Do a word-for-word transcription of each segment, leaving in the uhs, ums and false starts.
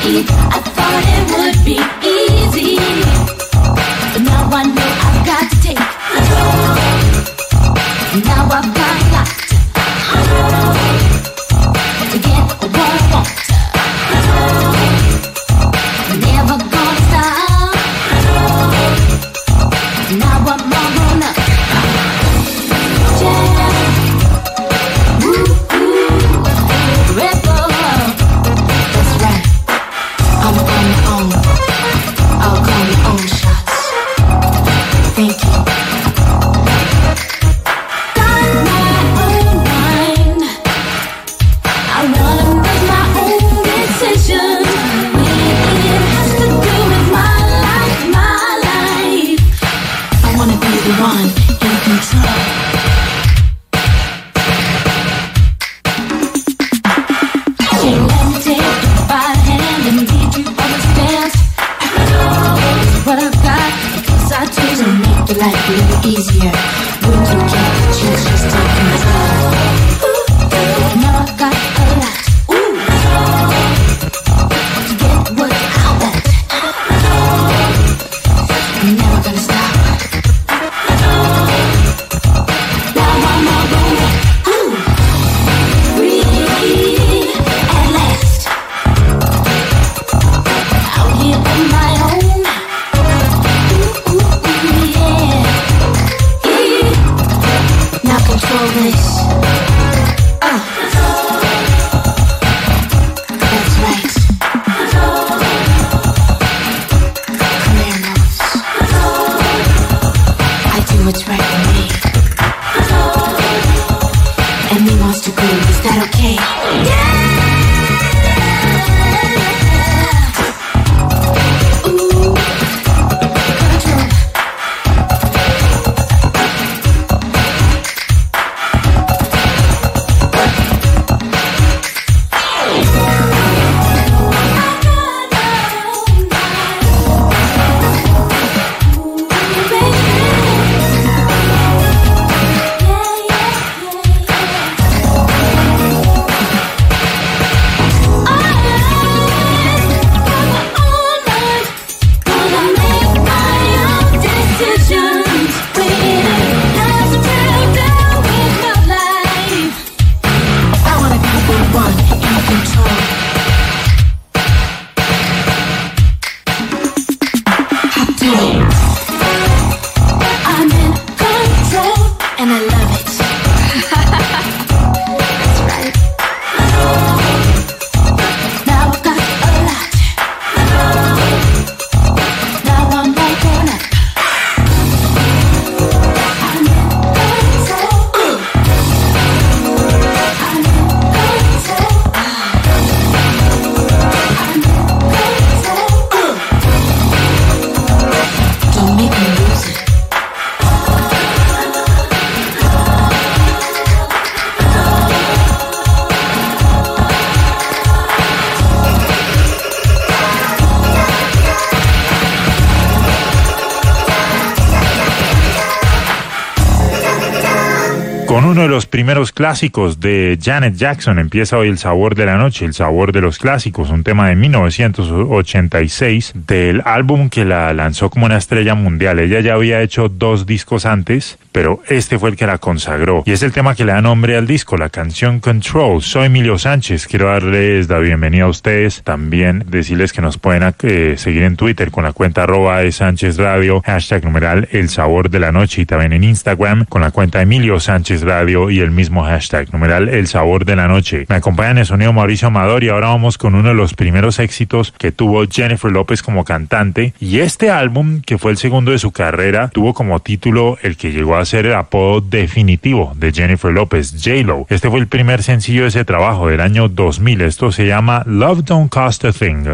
Con uno de los primeros clásicos de Janet Jackson empieza hoy El Sabor de la Noche, El Sabor de los Clásicos, un tema de mil novecientos ochenta y seis del álbum que la lanzó como una estrella mundial. Ella ya había hecho dos discos antes, pero este fue el que la consagró. Y es el tema que le da nombre al disco, la canción Control. Soy Emilio Sánchez, quiero darles la bienvenida a ustedes. También decirles que nos pueden eh, seguir en Twitter con la cuenta arroba de Sánchez Radio, hashtag numeral El Sabor de la Noche, y también en Instagram con la cuenta Emilio Sánchez Radio y el mismo hashtag numeral El Sabor de la Noche. Me acompaña en el sonido Mauricio Amador y ahora vamos con uno de los primeros éxitos que tuvo Jennifer López como cantante, y este álbum, que fue el segundo de su carrera, tuvo como título el que llegó a ser el apodo definitivo de Jennifer López, J-Lo. Este fue el primer sencillo de ese trabajo del año dos mil. Esto se llama Love Don't Cost a Thing.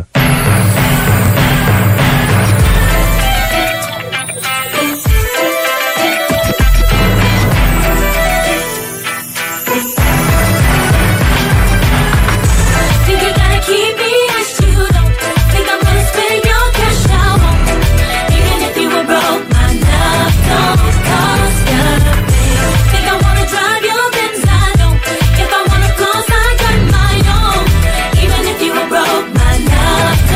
Even if you were broke, my love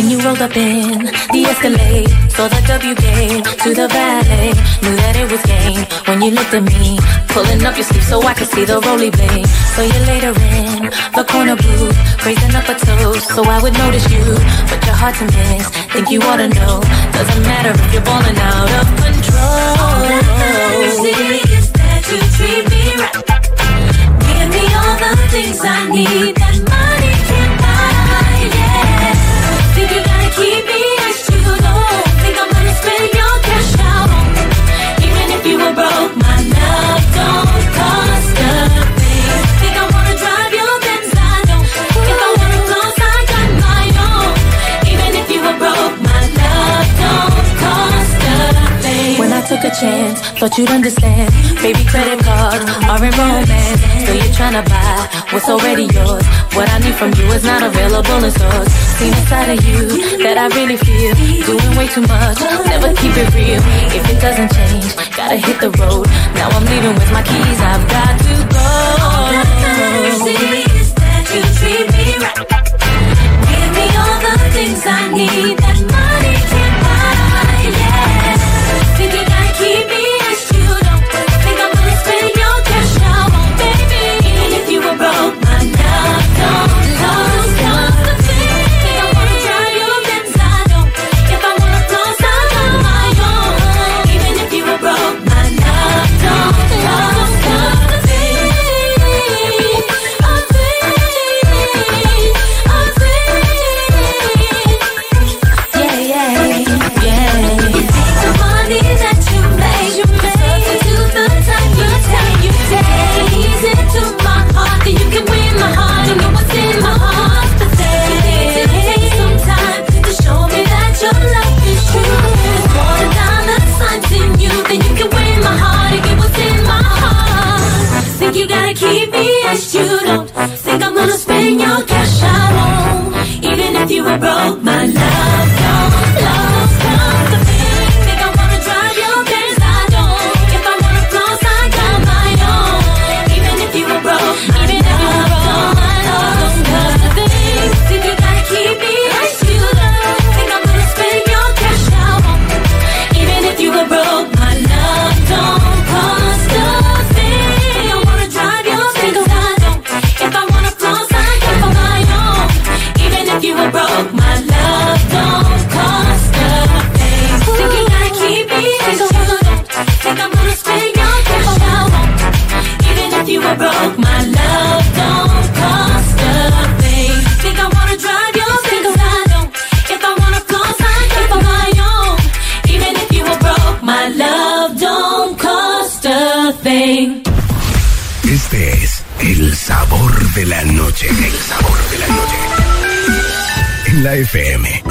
you rolled up in the Escalade, saw the W game to the valet, knew that it was game when you looked at me, pulling up your sleeve so I could see the roly blade. So you later in the corner booth, raising up a toast so I would notice you, but you're hard to miss, think you ought to know, doesn't matter if you're balling out of control. All that matters is that you treat me right, give me all the things I need that money can't buy, yeah. Think you gotta keep me as you don't think I'm gonna spend your cash out on me. Even if you were broke, my love don't cost a thing. Think I wanna drive your Benz, I don't. If I wanna close, I got my own. Even if you were broke, my love don't cost a thing. When I took a chance, thought you'd understand. Baby, credit cards aren't romance. So you're tryna buy what's already yours. What I need from you is not available in stores. Seen inside of you that I really feel. Doing way too much, never keep it real. If it doesn't change, gotta hit the road. Now I'm leaving with my keys, I've got to go. All that matters is that you treat me right. Give me all the things I need that money can't buy, yeah. Think you gotta keep me as you don't. Think I'm gonna spend your cash out on baby. Even if you were broke, my love don't cost a thing. Think I wanna drive your Benz, I don't. If I wanna close, I got my own. Even if you were broke, my love don't cost a thing. A thing, a thing. Yeah, yeah, yeah. You take the money that you made, you substitute the time you take, you take. Ease into my heart, that you can win my heart. You know what's in my heart, but then take some time to show me that your love is true. There's more than dollar signs in you, then you can win my heart and get what's in my heart. Think you gotta keep me as you don't. Think I'm gonna spend your cash out on. Even if you were broke, my love don't, love comes the thing. Think I wanna drive your Benz, I don't. If I wanna close, I got my own. Even if you were broke, even if you were broke, my love comes the thing. Think you gotta keep me as you don't. Think I'm gonna spend your cash out on. Even if you were broke, my love don't cost a thing. Think I wanna drive your Benz, I don't. If I wanna close, I got my own. Even if you were broke, my love don't cost a thing. Think you gotta keep me as you don't. Think I'm gonna spend your cash out on. Even if you were broke, my love don't cost a thing. Think I wanna drive your Benz, I don't. If I wanna close, I got my own. Even if you were broke, my love don't cost a thing. Este es el sabor de la noche. El sabor de la noche. En la F M.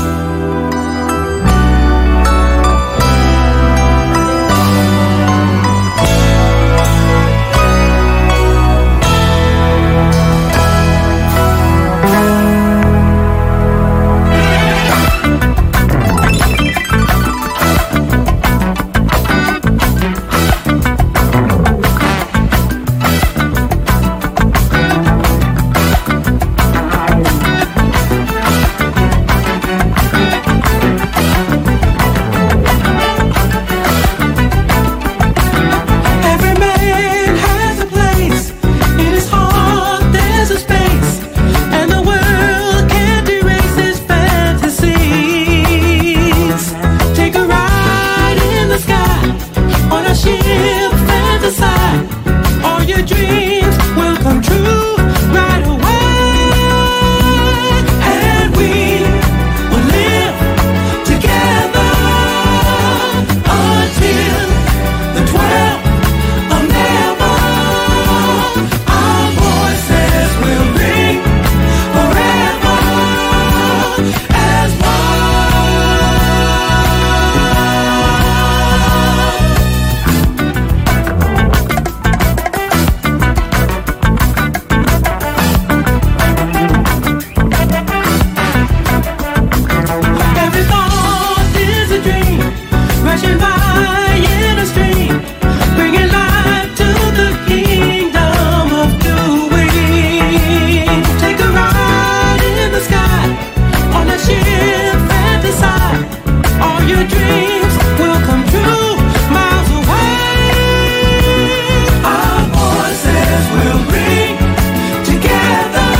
your dreams will come true miles away. Our voices will ring together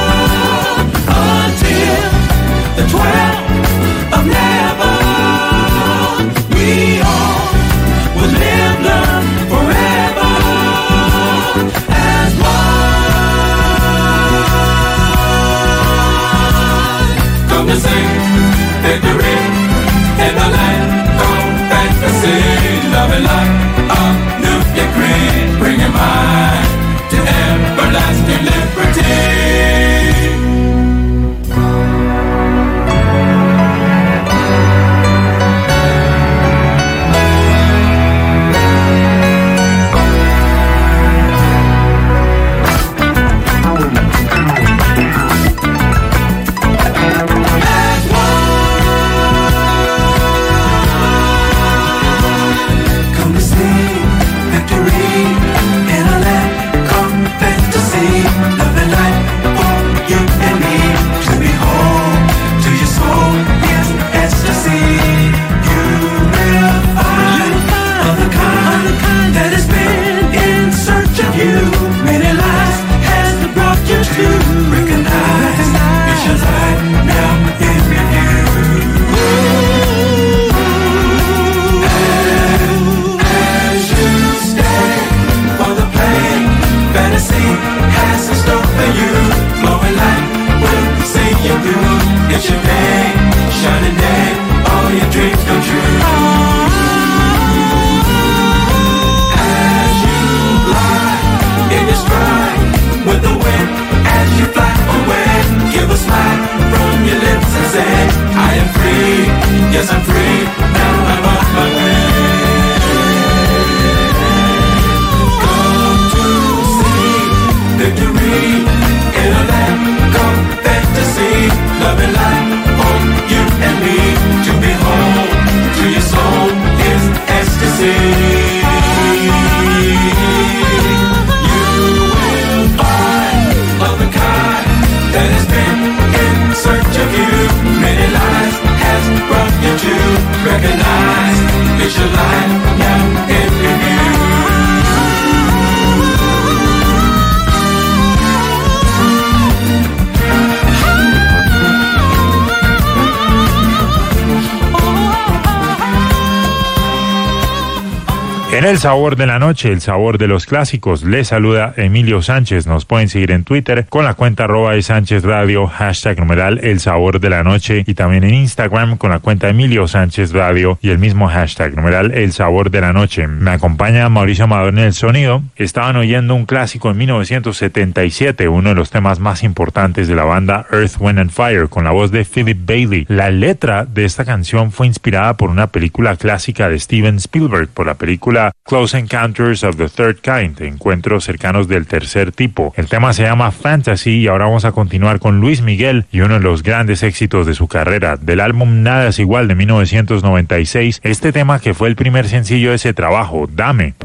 until the twelfth of never. We all will live, learn forever as one. Come to sing victory in the land of fantasy, love and light of new decree, bringing mine to everlasting liberty. En el sabor de la noche, el sabor de los clásicos, les saluda Emilio Sánchez. Nos pueden seguir en Twitter con la cuenta arroba de Sánchez Radio, hashtag numeral el sabor de la noche, y también en Instagram con la cuenta Emilio Sánchez Radio y el mismo hashtag numeral el sabor de la noche. Me acompaña Mauricio Amador en el sonido. Estaban oyendo un clásico en mil novecientos setenta y siete, uno de los temas más importantes de la banda Earth, Wind and Fire, con la voz de Philip Bailey. La letra de esta canción fue inspirada por una película clásica de Steven Spielberg, por la película Close Encounters of the Third Kind, encuentros cercanos del tercer tipo. El tema se llama Fantasy y ahora vamos a continuar con Luis Miguel y uno de los grandes éxitos de su carrera, del álbum Nada es Igual de mil novecientos noventa y seis, este tema que fue el primer sencillo de ese trabajo, Dame.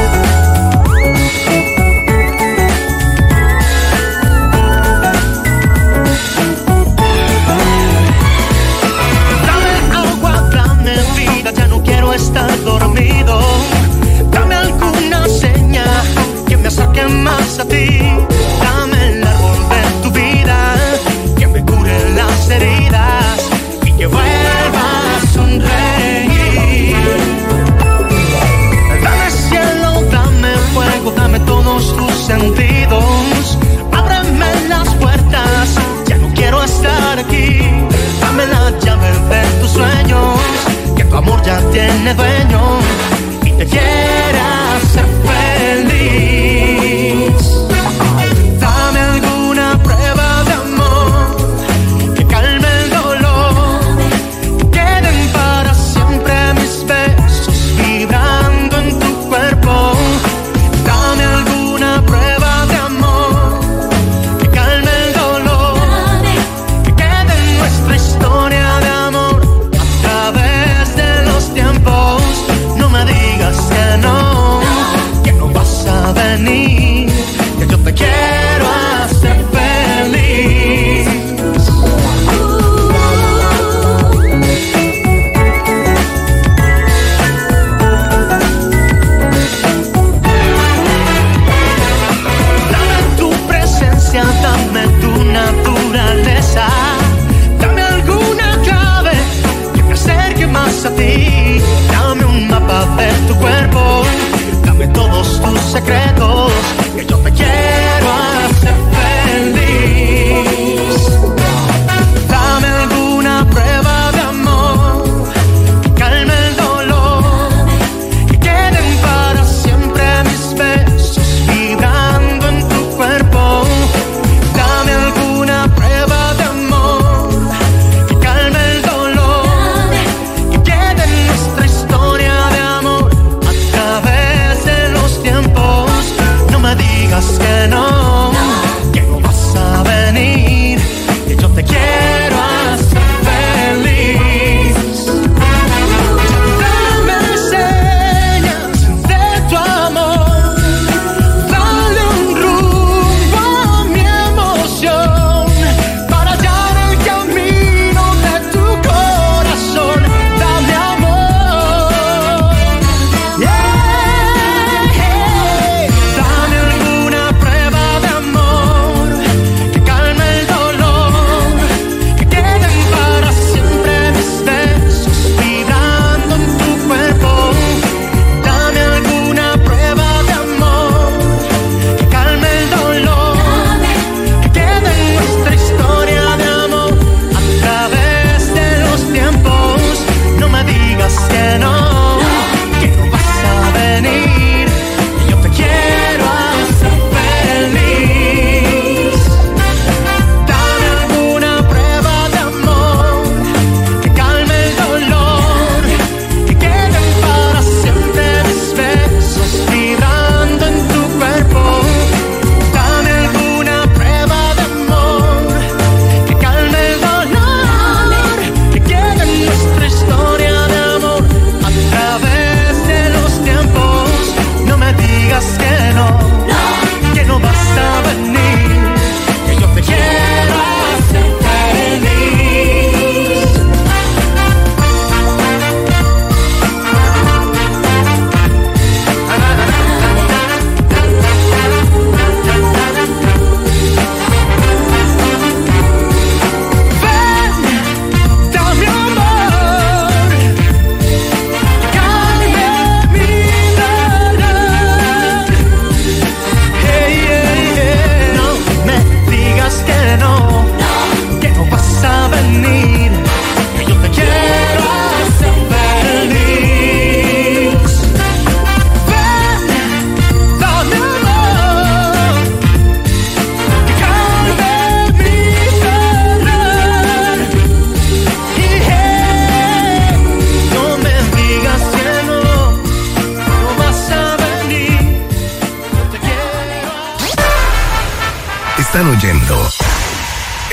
Estar dormido, dame alguna seña que me acerque más a ti, dame el árbol de tu vida, que me cure las heridas y que vuelva a sonreír, dame cielo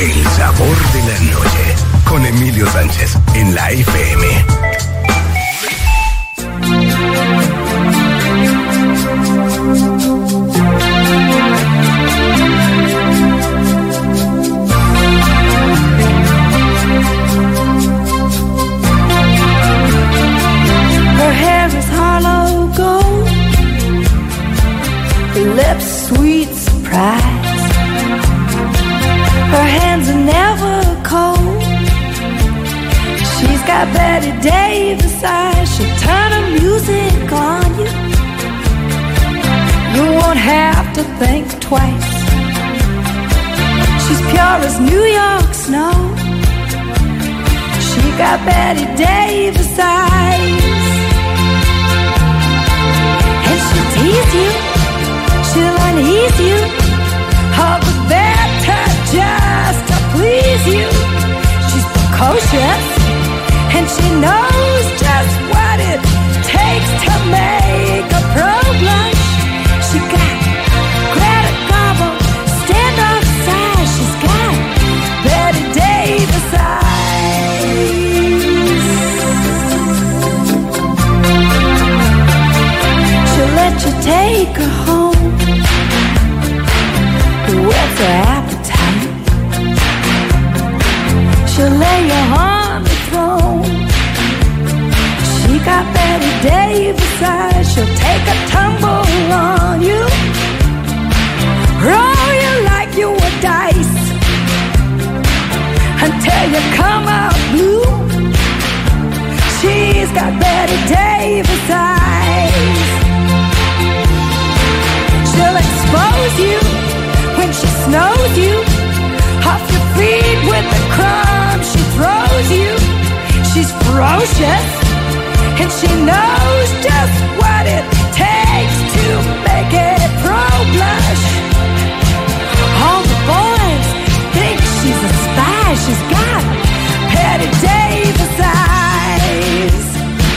El sabor de la noche con Emilio Sánchez en la F M. Her hair is hollow gold, her lips sweet surprise. Her hands are never cold. She's got Betty Davis eyes. She'll turn her music on you. You won't have to think twice. She's pure as New York snow. She got Betty Davis eyes. And she'll tease you, she'll unease you, all the better just to please you. She's precocious, and she knows just what it takes to make a pro blush. She got Greta Garbo, standoff size. She's got Betty Davis eyes. She'll let you take her home, whet's her appetite. She'll lay you on the throne. She got Betty Davis eyes. She'll take a tumble on you, roll you like you were dice, until you come out blue. She's got Betty Davis eyes. She'll expose you when she snows you, off your feet with the crumbs she throws you. She's ferocious, and she knows just what it takes to make it pro blush. All the boys think she's a spy. She's got Betty Davis eyes.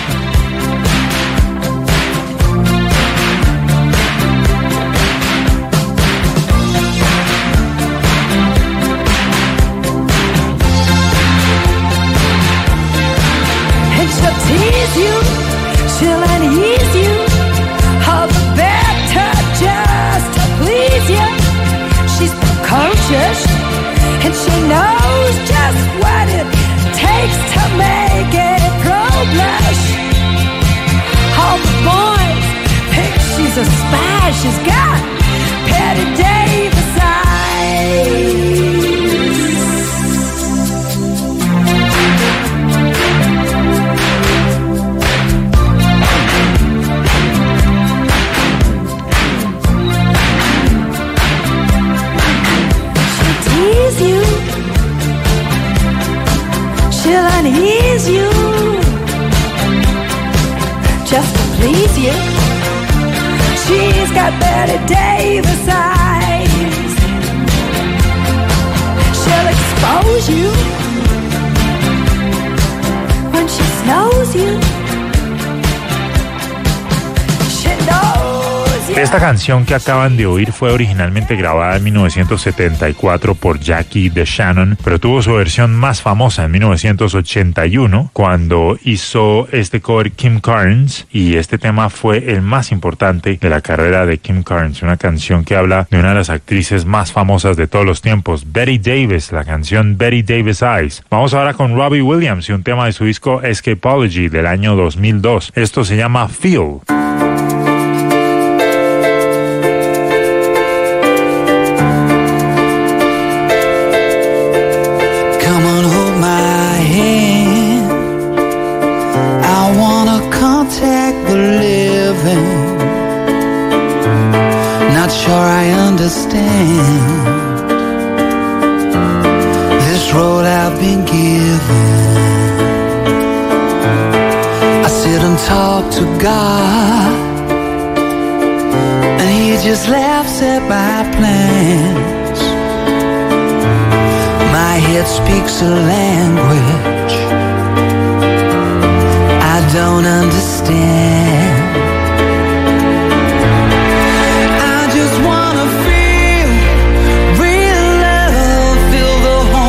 She'll tease you, she'll unease you, all the better just to please you. She's precocious, and she knows just what it takes to make it pro blush. All the boys think she's a spy. She's got Betty Davis eyes. You, she'll unease you, just to please you. She's got Betty Davis eyes. She'll expose you when she snows you. She knows. Esta canción que acaban de oír fue originalmente grabada en mil novecientos setenta y cuatro por Jackie DeShannon, pero tuvo su versión más famosa en mil novecientos ochenta y uno, cuando hizo este cover Kim Carnes, y este tema fue el más importante de la carrera de Kim Carnes, una canción que habla de una de las actrices más famosas de todos los tiempos, Betty Davis, la canción Betty Davis Eyes. Vamos ahora con Robbie Williams y un tema de su disco Escapology del año dos mil dos. Esto se llama Feel. Not sure I understand this road I've been given. I sit and talk to God, and He just laughs at my plans. My head speaks a language I don't understand. I just wanna feel real love, feel the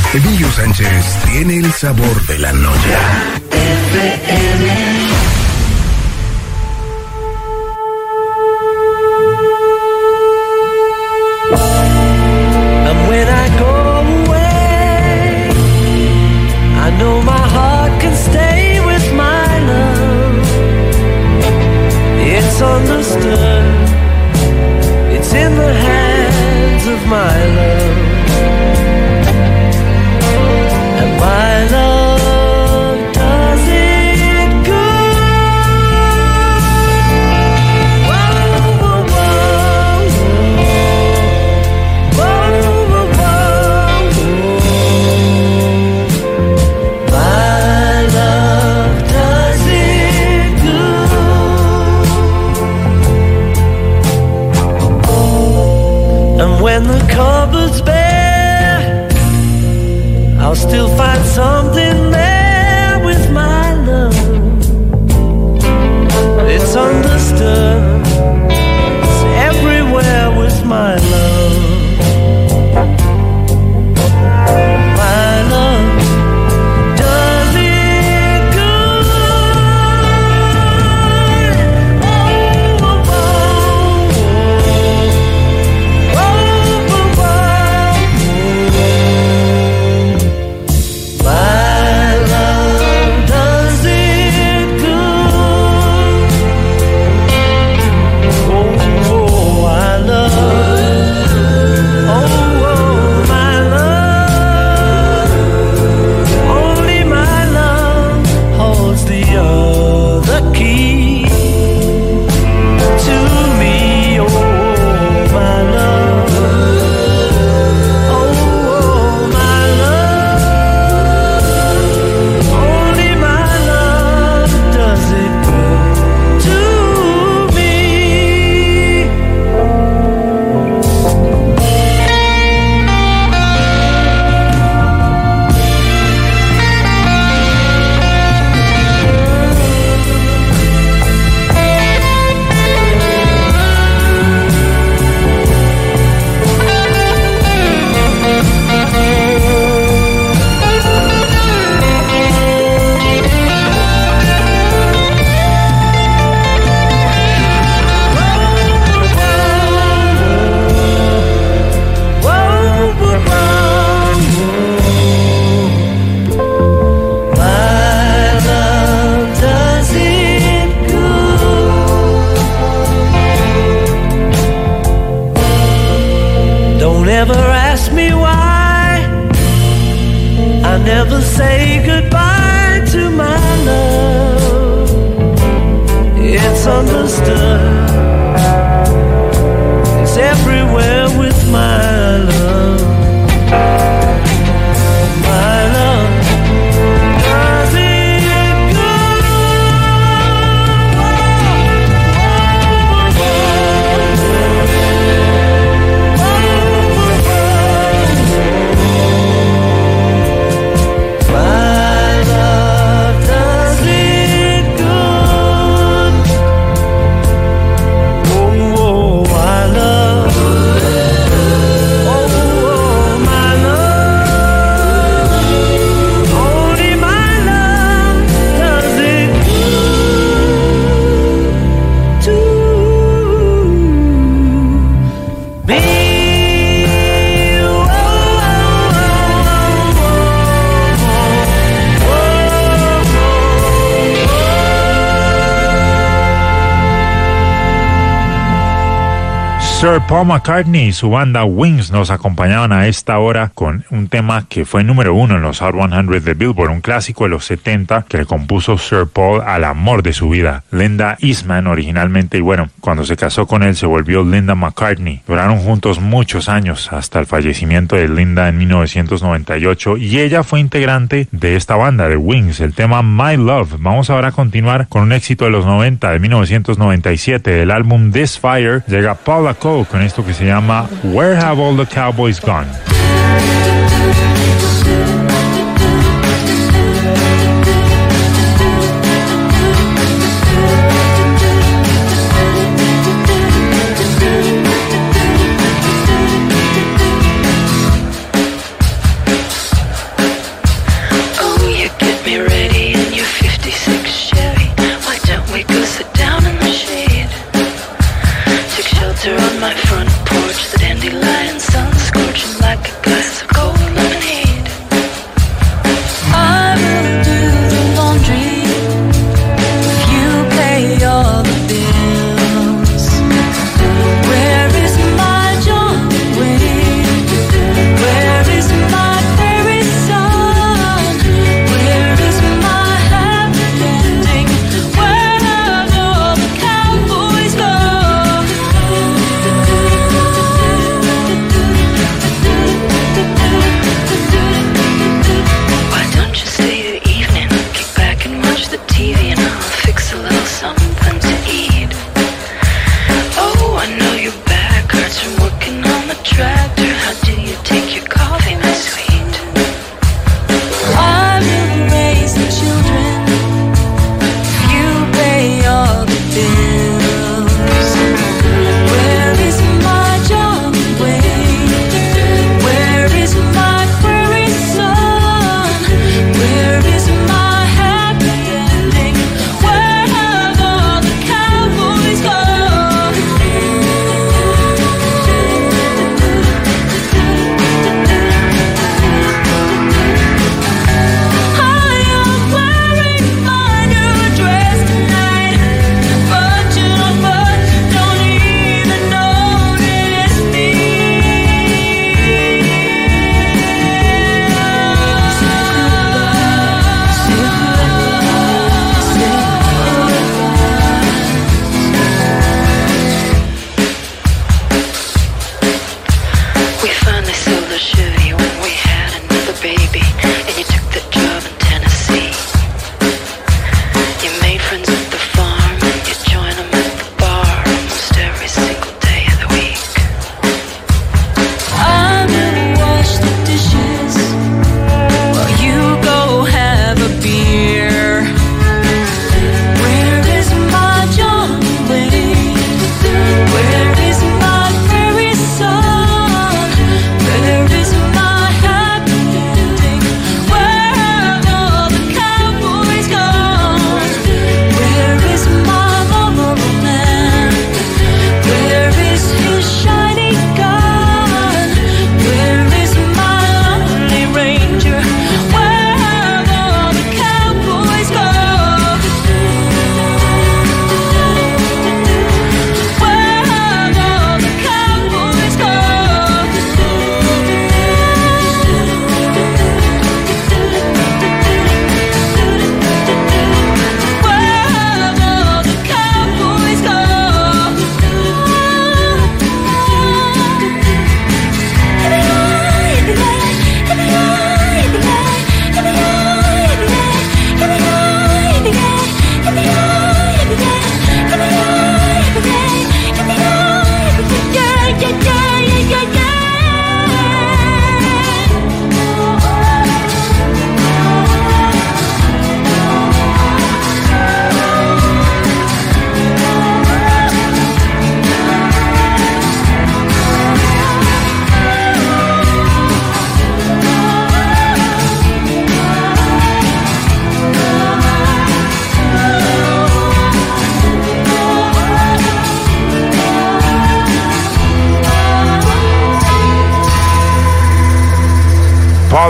Emilio Sánchez tiene el sabor de la noche. F M. And when I go away, I know my heart can stay with my love. It's understood, it's in the hands of my love. And my love does it good. Whoa, whoa, whoa, whoa, whoa, whoa, whoa. My love does it good. And when the cupboard's bare, I'll still find something there with my love. It's understood, it's everywhere with my love. My love does it good. Oh, oh, oh, oh, oh, oh. My love does it good. Oh, oh, I love. Oh, oh, my love. Only my love holds the other key to me. Oh, my love. Oh, oh, my love. Only my love does it good to me. Whoa, whoa, whoa. My love does it good. Don't ever ask me why I never say goodbye to my love. It's understood, it's everywhere with my love. My love does it good. My love does it good. Oh, oh, I love. Oh, oh, my love. Only my love does it good to me. Sir Paul McCartney y su banda Wings nos acompañaban a esta hora con un tema que fue número uno en los Hot cien de Billboard, un clásico de los setenta que le compuso Sir Paul al amor de su vida, Linda Eastman originalmente, y bueno, cuando se casó con él se volvió Linda McCartney. Duraron juntos muchos años hasta el fallecimiento de Linda en mil novecientos noventa y ocho, y ella fue integrante de esta banda de Wings, el tema My Love. Vamos ahora a continuar con un éxito de los noventa, de mil novecientos noventa y siete, del álbum This Fire. Llega Paula Cole con esto que se llama Where Have All the Cowboys Gone?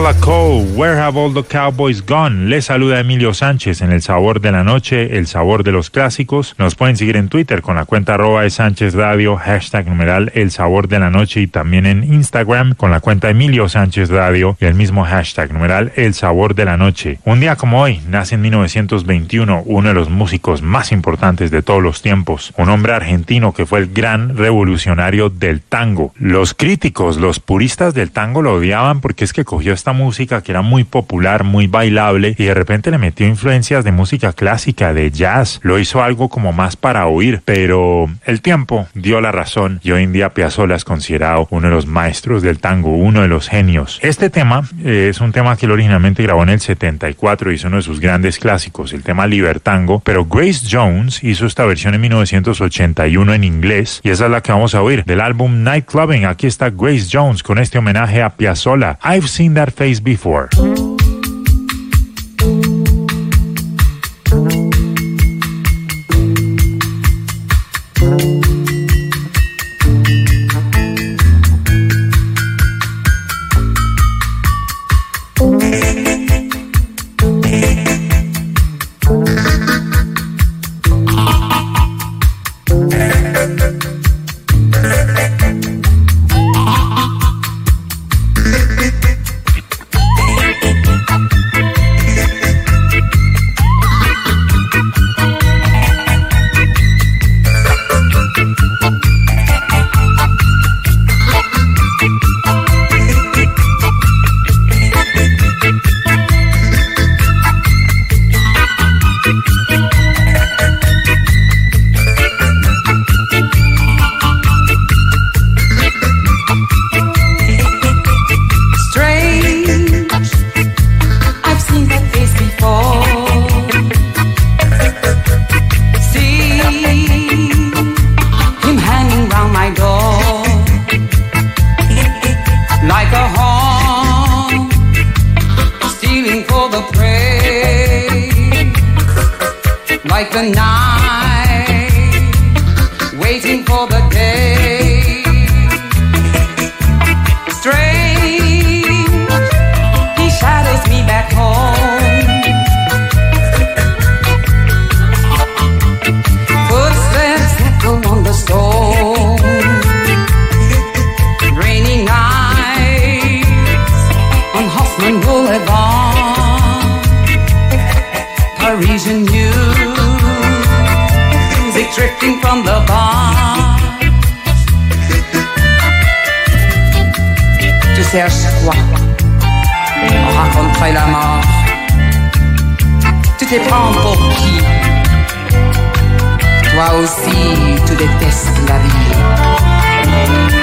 Paula Cole, Where Have All the Cowboys Gone? Les saluda Emilio Sánchez en El Sabor de la Noche, El Sabor de los Clásicos. Nos pueden seguir en Twitter con la cuenta arroba de Sánchez Radio, hashtag numeral El Sabor de la Noche, y también en Instagram con la cuenta Emilio Sánchez Radio y el mismo hashtag numeral El Sabor de la Noche. Un día como hoy, nace en mil novecientos veintiuno uno de los músicos más importantes de todos los tiempos, un hombre argentino que fue el gran revolucionario del tango. Los críticos, los puristas del tango lo odiaban porque es que cogió esta música que era muy popular, muy bailable, y de repente le metió influencias de música clásica, de jazz, lo hizo algo como más para oír, pero el tiempo dio la razón y hoy en día Piazzolla es considerado uno de los maestros del tango, uno de los genios. Este tema eh, es un tema que él originalmente grabó en el setenta y cuatro y es uno de sus grandes clásicos, el tema Libertango, pero Grace Jones hizo esta versión en mil novecientos ochenta y uno en inglés y esa es la que vamos a oír del álbum Nightclubbing. Aquí está Grace Jones con este homenaje a Piazzolla. I've seen that face before. Like the night, waiting for the day. Strange, he shadows me back home. Footsteps echo on the stone. Rainy nights on Hoffman Boulevard. Parisian news drifting from the bar. Tu cherches quoi? Rencontrer la mort. Tu te prends pour qui? Toi aussi, tu détestes la vie.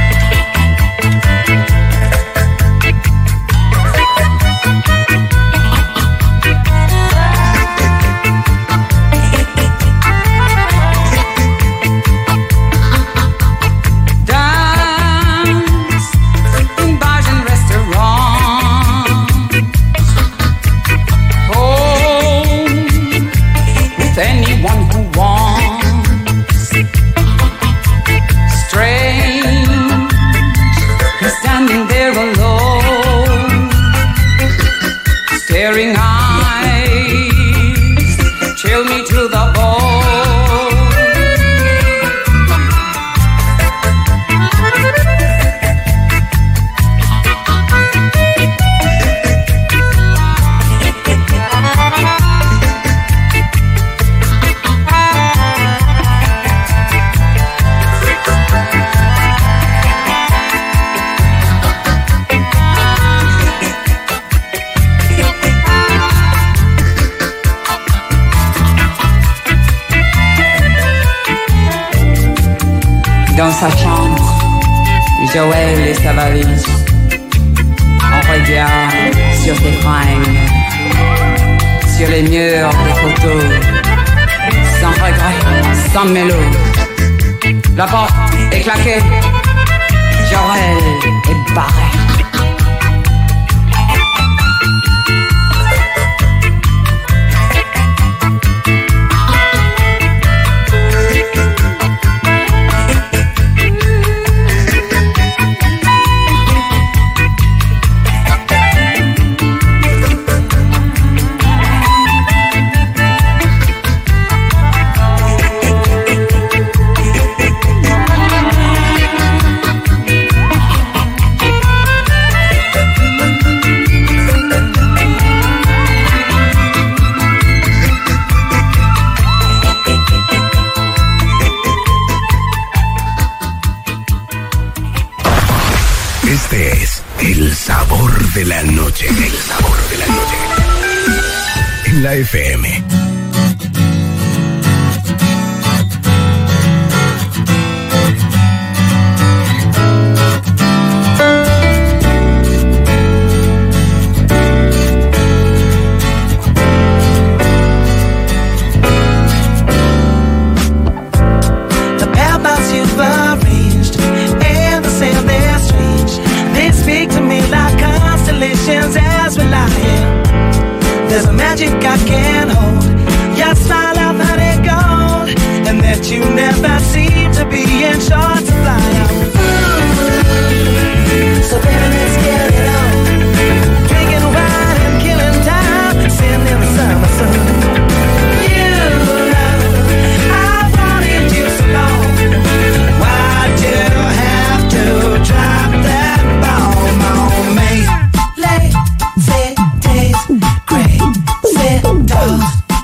Dans sa chambre, Joël et sa valise. On regarde sur des fringues, sur les murs des photos, sans regret, sans mélo. La porte est claquée, Joël est barré. noche. El sabor de la noche. En la F M. As we lie here, there's a magic I can't hold. Your smile of honey gold, and that you never seem to be in short supply. So baby, let's get it on. Drinking wine and killing time, sitting in the summer sun. You love, I wanted you so long. Why'd you have to drop that bomb on me? Late, sit, days, great, sit, dolls.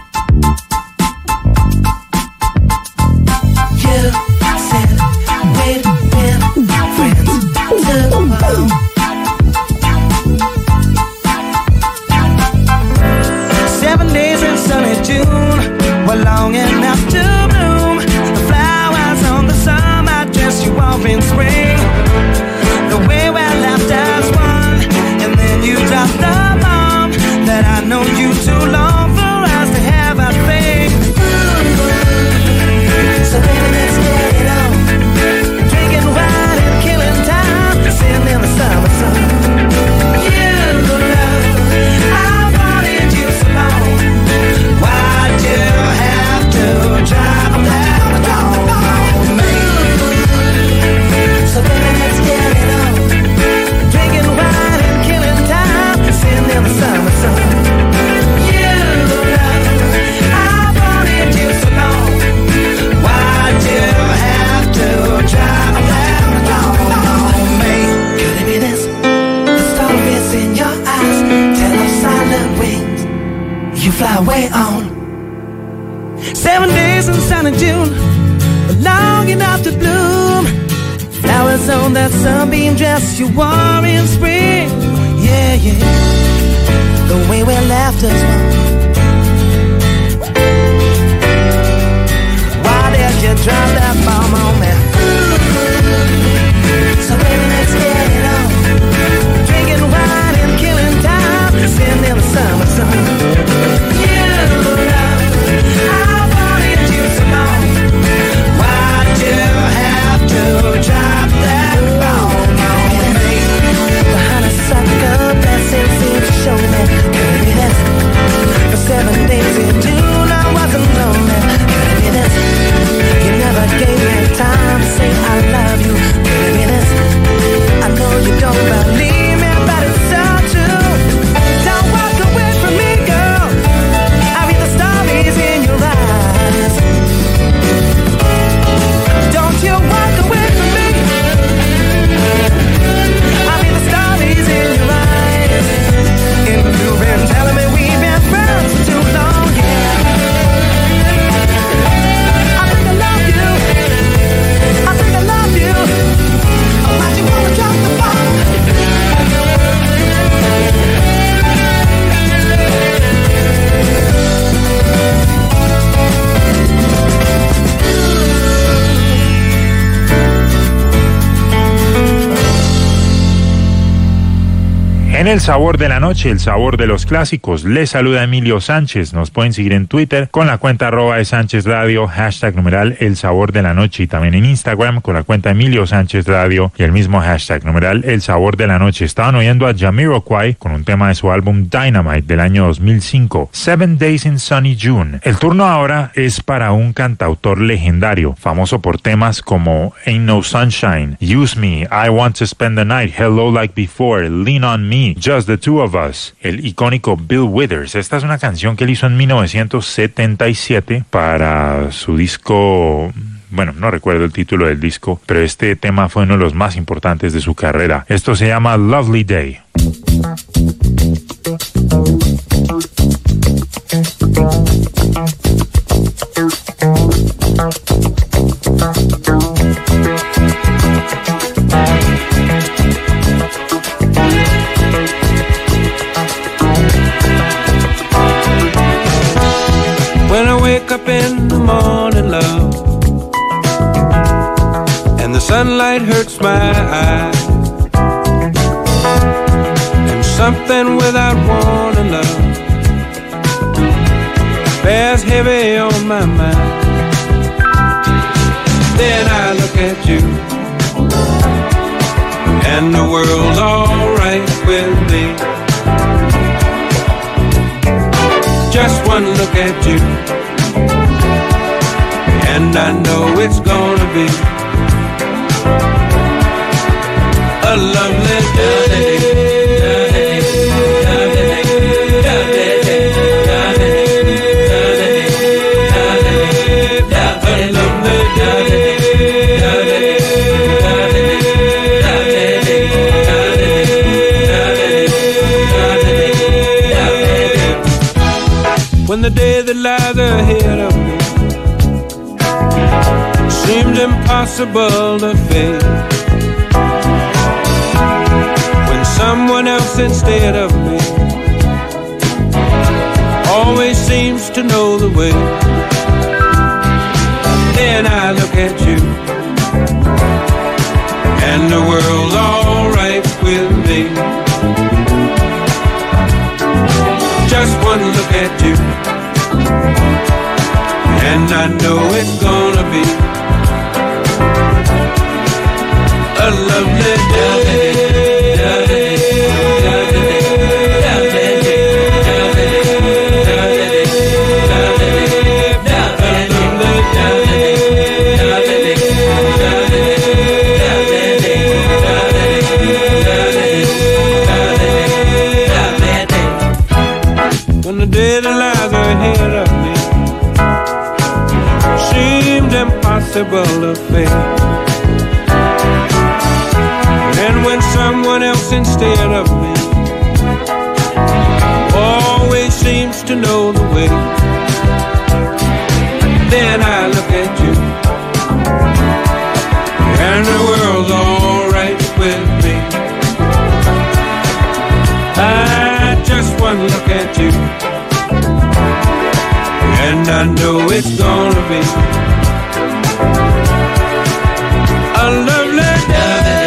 You said we'd been friends too long. Seven days in sunny June were long enough to bloom. The flowers on the summer dress you wore in spring. The way we laughed as one, and then you dropped the bomb that I know you too long for us to have a thing. So baby, let's get it on. Drinking wine and killing time, sitting in the summer sun. You love, I wanted you so long. Why'd you have to drop that bomb on me? So baby, let's get it on. Drinking wine and killing time, sitting in the summer sun. You love, I wanted you so long. Why'd you have to drop that bomb on me? Could it be this? The stories in your eyes tell of silent wings. You fly away on. Seven days in sunny June, but long enough to bloom. Flowers on that sunbeam dress you wore in spring. Yeah, yeah. The way we laughed as one. Why did you drop that bomb on me? So baby, let's get it on. Drinking wine and killing time, sitting in the summer sun. You love, I wanted you so long. Why'd you have to drop that bomb on me? The honeysuckle blessing seems to show me. Could it be this? For seven days in June I wasn't lonely. Could it be this? You never gave me time to say I love you. Could it be this? I know you don't believe me, but it's so true. Don't walk away from me, girl. I read the stories in your eyes. Don't you walk away from me. I read the stories in your eyes. And you've been telling me we've been friends for too long, yeah. I think I love you. I think I love you. Why'd you wanna drop the bomb? En el sabor de la noche, el sabor de los clásicos, les saluda Emilio Sánchez. Nos pueden seguir en Twitter con la cuenta arroba de Sánchez Radio, hashtag numeral el sabor de la noche, y también en Instagram con la cuenta Emilio Sánchez Radio y el mismo hashtag numeral el sabor de la noche. Estaban oyendo a Jamiroquai con un tema de su álbum Dynamite del año dos mil cinco, Seven Days in Sunny June. El turno ahora es para un cantautor legendario, famoso por temas como Ain't No Sunshine, Use Me, I Want to Spend the Night, Hello Like Before, Lean on Me, Just the Two of Us, el icónico Bill Withers. Esta es una canción que él hizo en mil novecientos setenta y siete para su disco... Bueno, no recuerdo el título del disco, pero este tema fue uno de los más importantes de su carrera. Esto se llama Lovely Day. sunlight hurts my eyes, and something without warning, love, bears heavy on my mind. Then I look at you, and the world's alright with me. Just one look at you, and I know it's gonna be a lovely day. When the day that lies ahead of me seemed impossible to face, when someone else instead of me always seems to know the way, then I look at you, and the world's alright with me. Just one look at you, and I know it's gonna be a lovely day. When the day that lies ahead of me seemed impossible to face, and when someone else instead of me always seems to know the way, then I look at you, and the world's alright with me. I just one look at you, and I know it's gonna be a lovely day.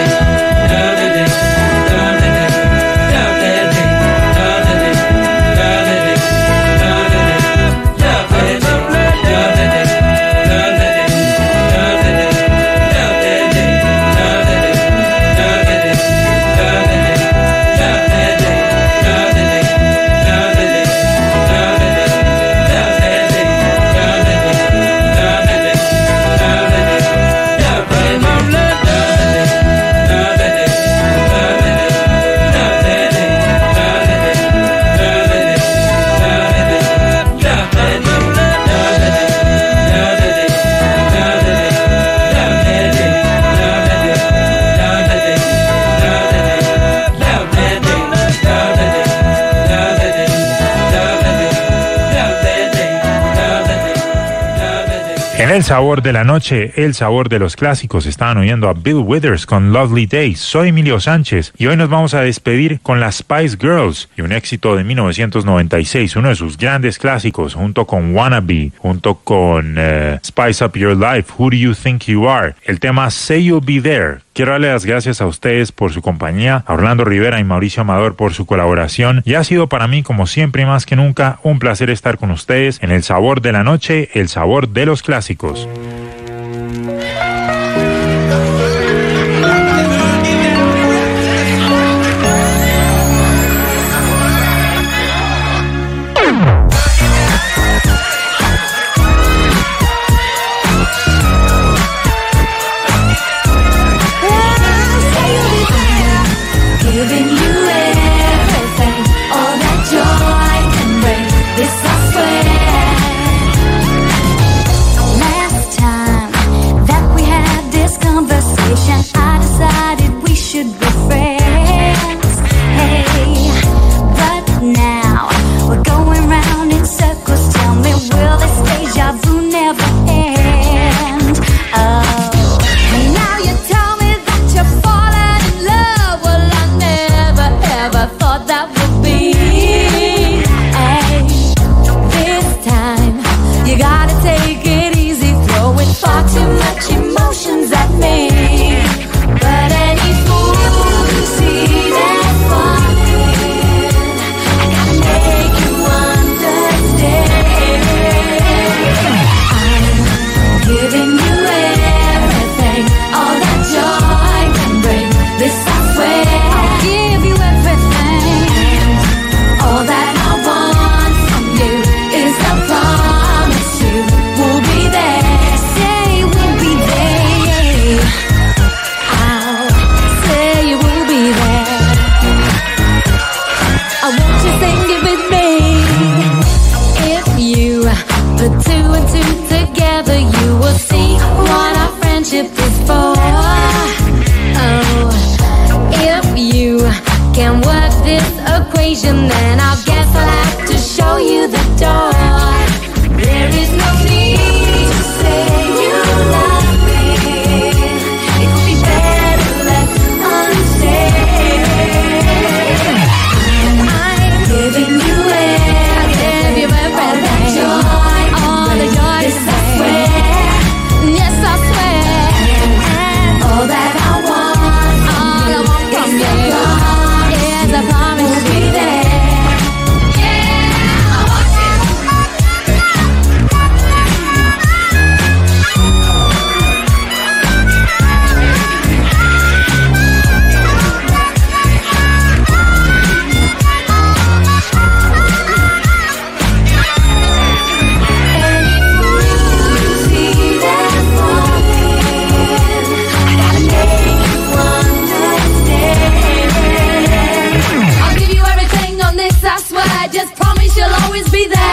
En el sabor de la noche, el sabor de los clásicos, estaban oyendo a Bill Withers con Lovely Day. Soy Emilio Sánchez y hoy nos vamos a despedir con las Spice Girls y un éxito de mil novecientos noventa y seis, uno de sus grandes clásicos, junto con Wannabe, junto con uh, Spice Up Your Life, Who Do You Think You Are, el tema Say You'll Be There. Quiero darle las gracias a ustedes por su compañía, a Orlando Rivera y Mauricio Amador por su colaboración, y ha sido para mí, como siempre y más que nunca, un placer estar con ustedes en el sabor de la noche, el sabor de los clásicos. Last time it with me. If you put two and two together, you will see what our friendship is for. Oh, if you can work this equation, then I guess I'll have to show you the door. There is no need to say you love me. It would be better left unsaid. I'm giving you it. I give you everything. All the joy, yes I swear. Yes I swear. And all that I want, all I want from you is a promise to be there. Just promise you'll always be there.